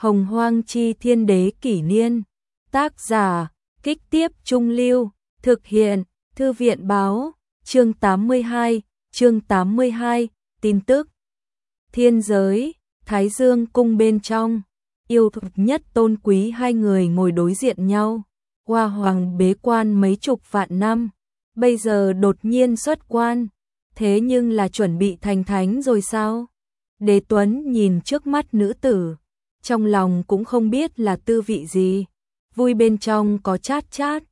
Hồng Hoang chi thiên đế kỷ niên. Tác giả, Kích Tiếp Trung Lưu, thực hiện, Thư viện báo, chương 82, tin tức. Thiên giới, Thái Dương cung bên trong, yêu thuật nhất tôn quý hai người ngồi đối diện nhau. Hoa Hoàng bế quan mấy chục vạn năm, bây giờ đột nhiên xuất quan, thế nhưng là chuẩn bị thành thánh rồi sao? Đế Tuấn nhìn trước mắt nữ tử, trong lòng cũng không biết là tư vị gì, vui bên trong có chát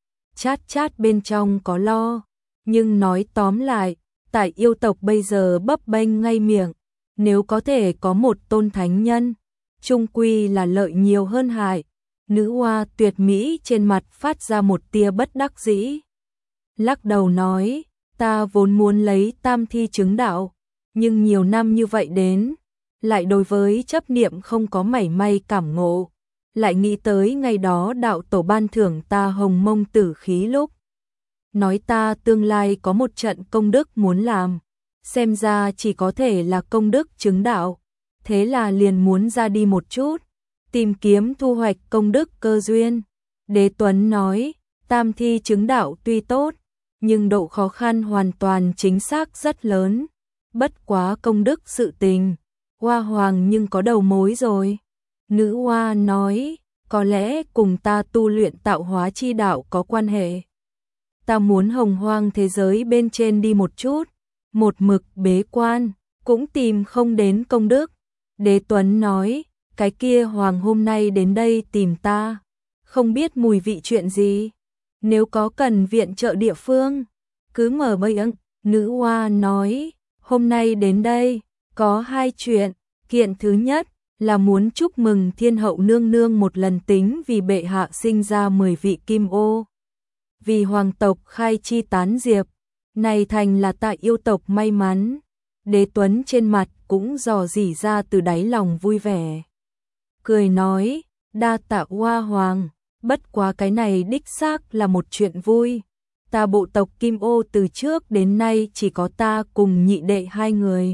chát bên trong có lo, nhưng nói tóm lại, tại yêu tộc bây giờ bấp bênh ngay miệng, nếu có thể có một tôn thánh nhân, chung quy là lợi nhiều hơn hại. Nữ hoa tuyệt mỹ trên mặt phát ra một tia bất đắc dĩ. Lắc đầu nói, ta vốn muốn lấy tam thi chứng đạo, nhưng nhiều năm như vậy đến, lại đối với chấp niệm không có mảy may cảm ngộ, lại nghĩ tới ngày đó đạo tổ ban thưởng ta hồng mông tử khí lúc. Nói ta tương lai có một trận công đức muốn làm, xem ra chỉ có thể là công đức chứng đạo, thế là liền muốn ra đi một chút, tìm kiếm thu hoạch công đức cơ duyên. Đế Tuấn nói, tam thi chứng đạo tuy tốt, nhưng độ khó khăn hoàn toàn chính xác rất lớn, bất quá công đức sự tình, Hoa Hoàng nhưng có đầu mối rồi. Nữ hoa nói, có lẽ cùng ta tu luyện tạo hóa chi đạo có quan hệ. Ta muốn hồng hoang thế giới bên trên đi một chút, một mực bế quan, cũng tìm không đến công đức. Đế Tuấn nói, cái kia Hoàng hôm nay đến đây tìm ta, không biết mùi vị chuyện gì, nếu có cần viện trợ địa phương, cứ mở bầy ưng. Nữ hoa nói, hôm nay đến đây, có hai chuyện, kiện thứ nhất là muốn chúc mừng thiên hậu nương nương một lần tính vì bệ hạ sinh ra 10 vị kim ô. Vì hoàng tộc khai chi tán diệp, này thành là tại yêu tộc may mắn. Đế Tuấn trên mặt cũng dò dỉ ra từ đáy lòng vui vẻ. Cười nói, đa tạ Hoa Hoàng, bất quá cái này đích xác là một chuyện vui. Ta bộ tộc Kim Ô từ trước đến nay chỉ có ta cùng nhị đệ hai người.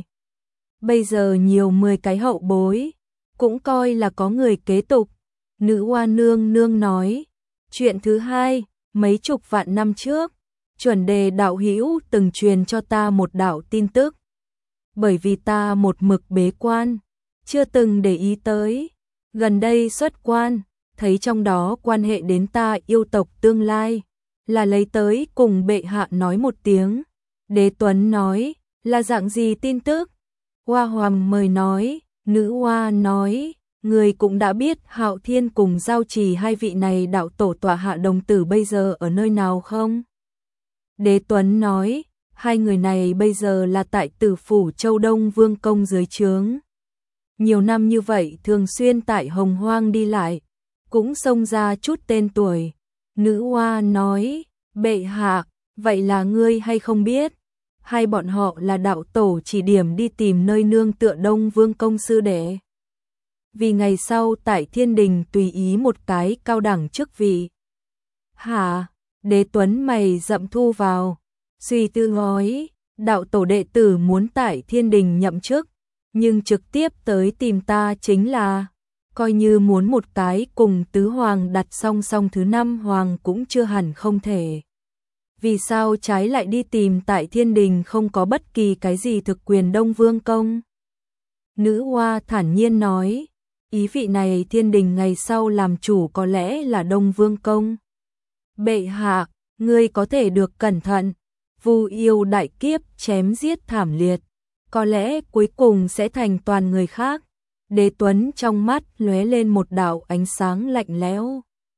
Bây giờ nhiều 10 cái hậu bối, cũng coi là có người kế tục. Nữ hoa nương nương nói, chuyện thứ hai, mấy chục vạn năm trước, chuẩn đề đạo hữu từng truyền cho ta một đạo tin tức. Bởi vì ta một mực bế quan, chưa từng để ý tới, gần đây xuất quan, thấy trong đó quan hệ đến ta yêu tộc tương lai, là lấy tới cùng bệ hạ nói một tiếng. Đế Tuấn nói, là dạng gì tin tức? Hoa Hoàng mời nói, nữ hoa nói, người cũng đã biết Hạo Thiên cùng Giao Trì hai vị này đạo tổ tọa hạ đồng tử bây giờ ở nơi nào không? Đế Tuấn nói, hai người này bây giờ là tại Tử phủ Châu Đông Vương công dưới trướng. Nhiều năm như vậy thường xuyên tại Hồng Hoang đi lại, cũng xông ra chút tên tuổi. Nữ hoa nói, bệ hạ, vậy là ngươi hay không biết? Hai bọn họ là đạo tổ chỉ điểm đi tìm nơi nương tựa Đông Vương công sư đệ. Vì ngày sau tại thiên đình tùy ý một cái cao đẳng chức vị. Hả? Đế Tuấn mày rậm thu vào, suy tư nói, đạo tổ đệ tử muốn tại thiên đình nhậm chức, nhưng trực tiếp tới tìm ta chính là, coi như muốn một cái cùng tứ hoàng đặt song song thứ năm hoàng cũng chưa hẳn không thể. Vì sao trái lại đi tìm tại thiên đình không có bất kỳ cái gì thực quyền Đông Vương công? Nữ hoa thản nhiên nói, ý vị này thiên đình ngày sau làm chủ có lẽ là Đông Vương công. Bệ hạ, ngươi có thể được cẩn thận, Vu yêu đại kiếp chém giết thảm liệt, có lẽ cuối cùng sẽ thành toàn người khác. Đế Tuấn trong mắt lóe lên một đạo ánh sáng lạnh lẽo,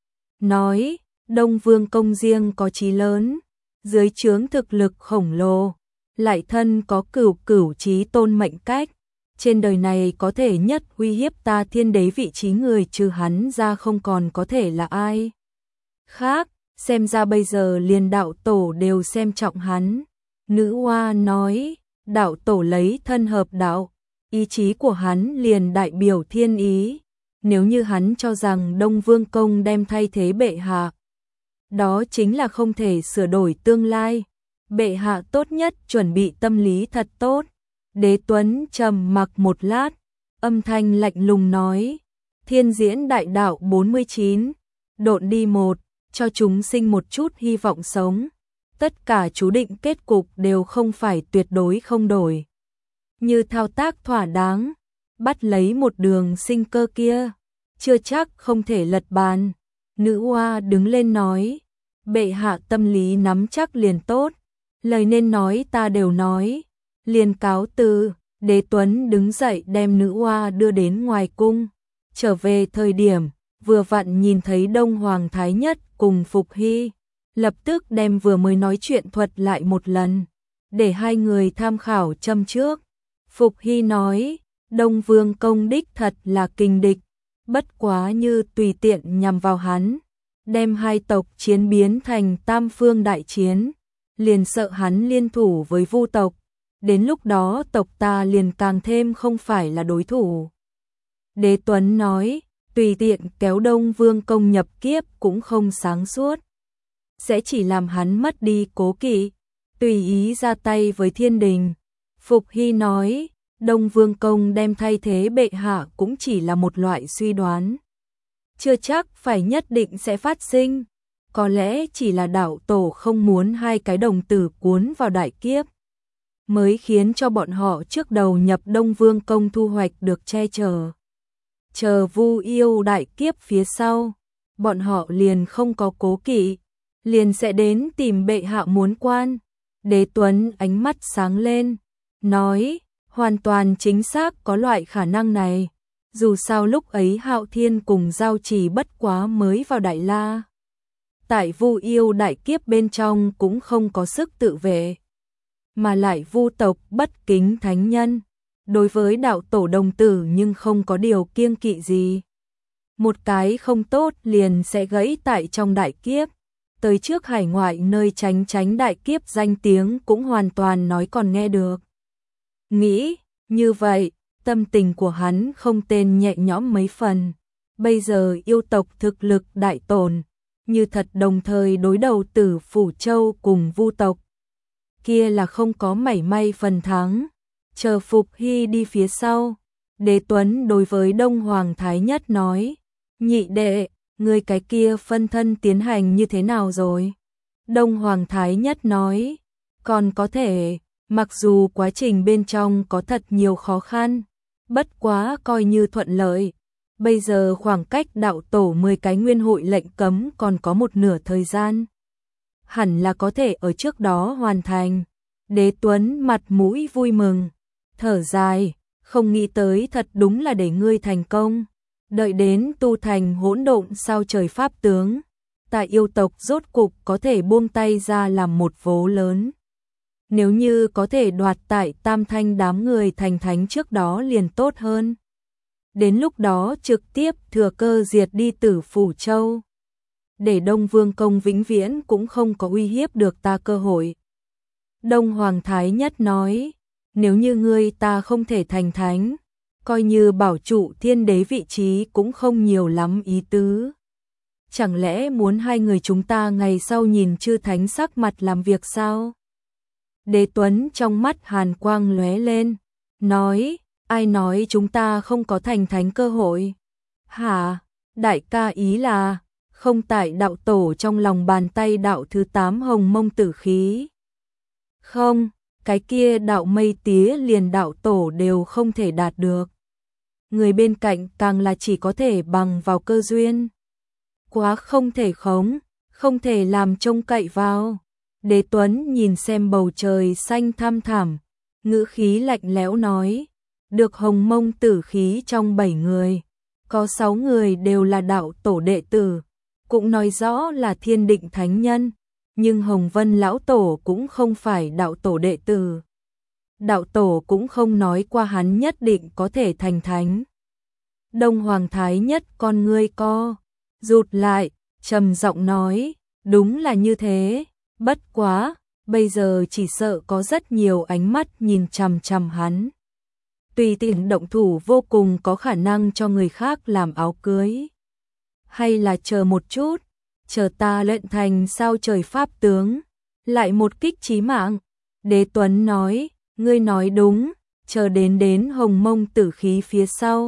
nói, Đông Vương công riêng có chí lớn, dưới trướng thực lực khổng lồ, lại thân có cửu chí tôn mệnh cách, trên đời này có thể nhất uy hiếp ta thiên đế vị trí người trừ hắn ra không còn có thể là ai khác, xem ra bây giờ liền đạo tổ đều xem trọng hắn. Nữ hoa nói, đạo tổ lấy thân hợp đạo, ý chí của hắn liền đại biểu thiên ý, nếu như hắn cho rằng Đông Vương công đem thay thế bệ hạ, đó chính là không thể sửa đổi tương lai, bệ hạ tốt nhất chuẩn bị tâm lý thật tốt. Đế Tuấn trầm mặc một lát, âm thanh lạnh lùng nói, Thiên diễn đại đạo 49, độn đi một, cho chúng sinh một chút hy vọng sống. Tất cả chú định kết cục đều không phải tuyệt đối không đổi. Như thao tác thỏa đáng, bắt lấy một đường sinh cơ kia, chưa chắc không thể lật bàn. Nữ oa đứng lên nói, bệ hạ tâm lý nắm chắc liền tốt, lời nên nói ta đều nói, liền cáo từ. Đế Tuấn đứng dậy đem nữ oa đưa đến ngoài cung, trở về thời điểm, vừa vặn nhìn thấy Đông Hoàng Thái Nhất cùng Phục Hy, lập tức đem vừa mới nói chuyện thuật lại một lần, để hai người tham khảo châm trước. Phục Hy nói, Đông Vương công đích thật là kình địch, bất quá như tùy tiện nhằm vào hắn, đem hai tộc chiến biến thành tam phương đại chiến, liền sợ hắn liên thủ với Vu tộc, đến lúc đó tộc ta liền càng thêm không phải là đối thủ. Đế Tuấn nói, tùy tiện kéo Đông Vương công nhập kiếp cũng không sáng suốt, sẽ chỉ làm hắn mất đi cố kỵ, tùy ý ra tay với thiên đình. Phục Hy nói, Đông Vương công đem thay thế bệ hạ cũng chỉ là một loại suy đoán, chưa chắc phải nhất định sẽ phát sinh, có lẽ chỉ là đạo tổ không muốn hai cái đồng tử cuốn vào đại kiếp, mới khiến cho bọn họ trước đầu nhập Đông Vương công thu hoạch được che chở. Chờ Vu yêu đại kiếp phía sau, bọn họ liền không có cố kỵ, liền sẽ đến tìm bệ hạ muốn quan. Đế Tuấn ánh mắt sáng lên, nói, hoàn toàn chính xác có loại khả năng này, dù sao lúc ấy Hạo Thiên cùng Giao Trì bất quá mới vào Đại La. Tại Vu yêu đại kiếp bên trong cũng không có sức tự vệ, mà lại Vu tộc bất kính thánh nhân, đối với đạo tổ đồng tử nhưng không có điều kiêng kỵ gì. Một cái không tốt liền sẽ gãy tại trong đại kiếp, tới trước hải ngoại nơi tránh đại kiếp danh tiếng cũng hoàn toàn nói còn nghe được. Nghĩ như vậy, tâm tình của hắn không tên nhẹ nhõm mấy phần. Bây giờ yêu tộc thực lực đại tổn, như thật đồng thời đối đầu Tử Phủ Châu cùng Vu tộc, kia là không có mảy may phần thắng. Chờ Phục Hy đi phía sau, Đế Tuấn đối với Đông Hoàng Thái Nhất nói, nhị đệ, người cái kia phân thân tiến hành như thế nào rồi? Đông Hoàng Thái Nhất nói, còn có thể, mặc dù quá trình bên trong có thật nhiều khó khăn, bất quá coi như thuận lợi. Bây giờ khoảng cách đạo tổ 10 cái nguyên hội lệnh cấm còn có một nửa thời gian, hẳn là có thể ở trước đó hoàn thành. Đế Tuấn mặt mũi vui mừng, thở dài, không nghĩ tới thật đúng là để ngươi thành công. Đợi đến tu thành hỗn độn sao trời pháp tướng, tại yêu tộc rốt cục có thể buông tay ra làm một vố lớn. Nếu như có thể đoạt tại Tam Thanh đám người thành thánh trước đó liền tốt hơn. Đến lúc đó trực tiếp thừa cơ diệt đi Tử Phủ Châu, để Đông Vương công vĩnh viễn cũng không có uy hiếp được ta cơ hội. Đông Hoàng Thái Nhất nói, nếu như ngươi ta không thể thành thánh, coi như bảo trụ thiên đế vị trí cũng không nhiều lắm ý tứ. Chẳng lẽ muốn hai người chúng ta ngày sau nhìn chư thánh sắc mặt làm việc sao? Đế Tuấn trong mắt hàn quang lóe lên, nói, ai nói chúng ta không có thành thánh cơ hội? Hả? Đại ca ý là, không tại đạo tổ trong lòng bàn tay đạo thứ 8 hồng mông tử khí. Không, cái kia đạo mây tía liền đạo tổ đều không thể đạt được. Người bên cạnh càng là chỉ có thể bằng vào cơ duyên. Quá không thể khống, không thể làm trông cậy vào. Đế Tuấn nhìn xem bầu trời xanh thăm thẳm, ngữ khí lạnh lẽo nói, được hồng mông tử khí trong 7 người, có 6 người đều là đạo tổ đệ tử, cũng nói rõ là thiên định thánh nhân, nhưng Hồng Vân lão tổ cũng không phải đạo tổ đệ tử. Đạo tổ cũng không nói qua hắn nhất định có thể thành thánh. Đông Hoàng Thái Nhất con ngươi co rụt lại, trầm giọng nói, đúng là như thế, bất quá, bây giờ chỉ sợ có rất nhiều ánh mắt nhìn chằm chằm hắn. Tùy tiện động thủ vô cùng có khả năng cho người khác làm áo cưới. Hay là chờ một chút, chờ ta luyện thành sao trời pháp tướng, lại một kích chí mạng. Đế Tuấn nói, ngươi nói đúng, chờ đến hồng mông tử khí phía sau,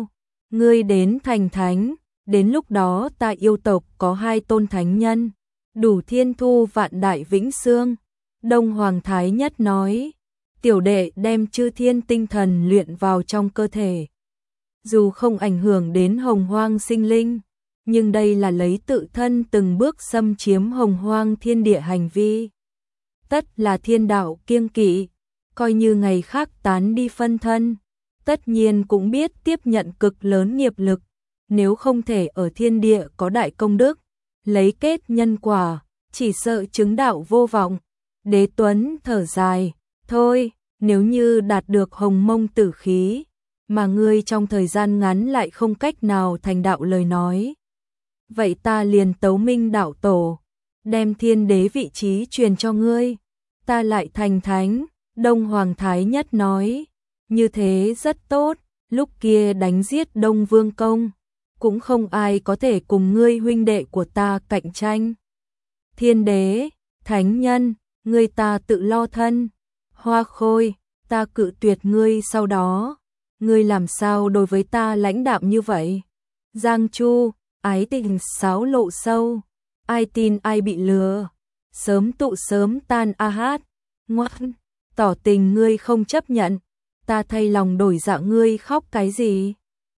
ngươi đến thành thánh, đến lúc đó ta yêu tộc có 2 tôn thánh nhân, đủ thiên thu vạn đại vĩnh xương. Đông Hoàng Thái Nhất nói, tiểu đệ đem chư thiên tinh thần luyện vào trong cơ thể. Dù không ảnh hưởng đến hồng hoang sinh linh, nhưng đây là lấy tự thân từng bước xâm chiếm hồng hoang thiên địa hành vi. Tất là thiên đạo kiêng kỵ, coi như ngày khác tán đi phân thân, tất nhiên cũng biết tiếp nhận cực lớn nghiệp lực, nếu không thể ở thiên địa có đại công đức, lấy kết nhân quả, chỉ sợ chứng đạo vô vọng. Đế Tuấn thở dài, thôi, nếu như đạt được hồng mông tử khí, mà ngươi trong thời gian ngắn lại không cách nào thành đạo lời nói. Vậy ta liền tấu minh đạo tổ, đem thiên đế vị trí truyền cho ngươi, ta lại thành thánh. Đông Hoàng Thái Nhất nói, như thế rất tốt, lúc kia đánh giết Đông Vương Công, cũng không ai có thể cùng ngươi huynh đệ của ta cạnh tranh. Thiên đế, thánh nhân, ngươi ta tự lo thân. Hoa Khôi, ta cự tuyệt ngươi sau đó, ngươi làm sao đối với ta lãnh đạm như vậy? Giang Chu, ái tình xáo lộ sâu, ai tin ai bị lừa, sớm tụ sớm tan a hát. Ngoan, tỏ tình ngươi không chấp nhận, ta thay lòng đổi dạ ngươi khóc cái gì?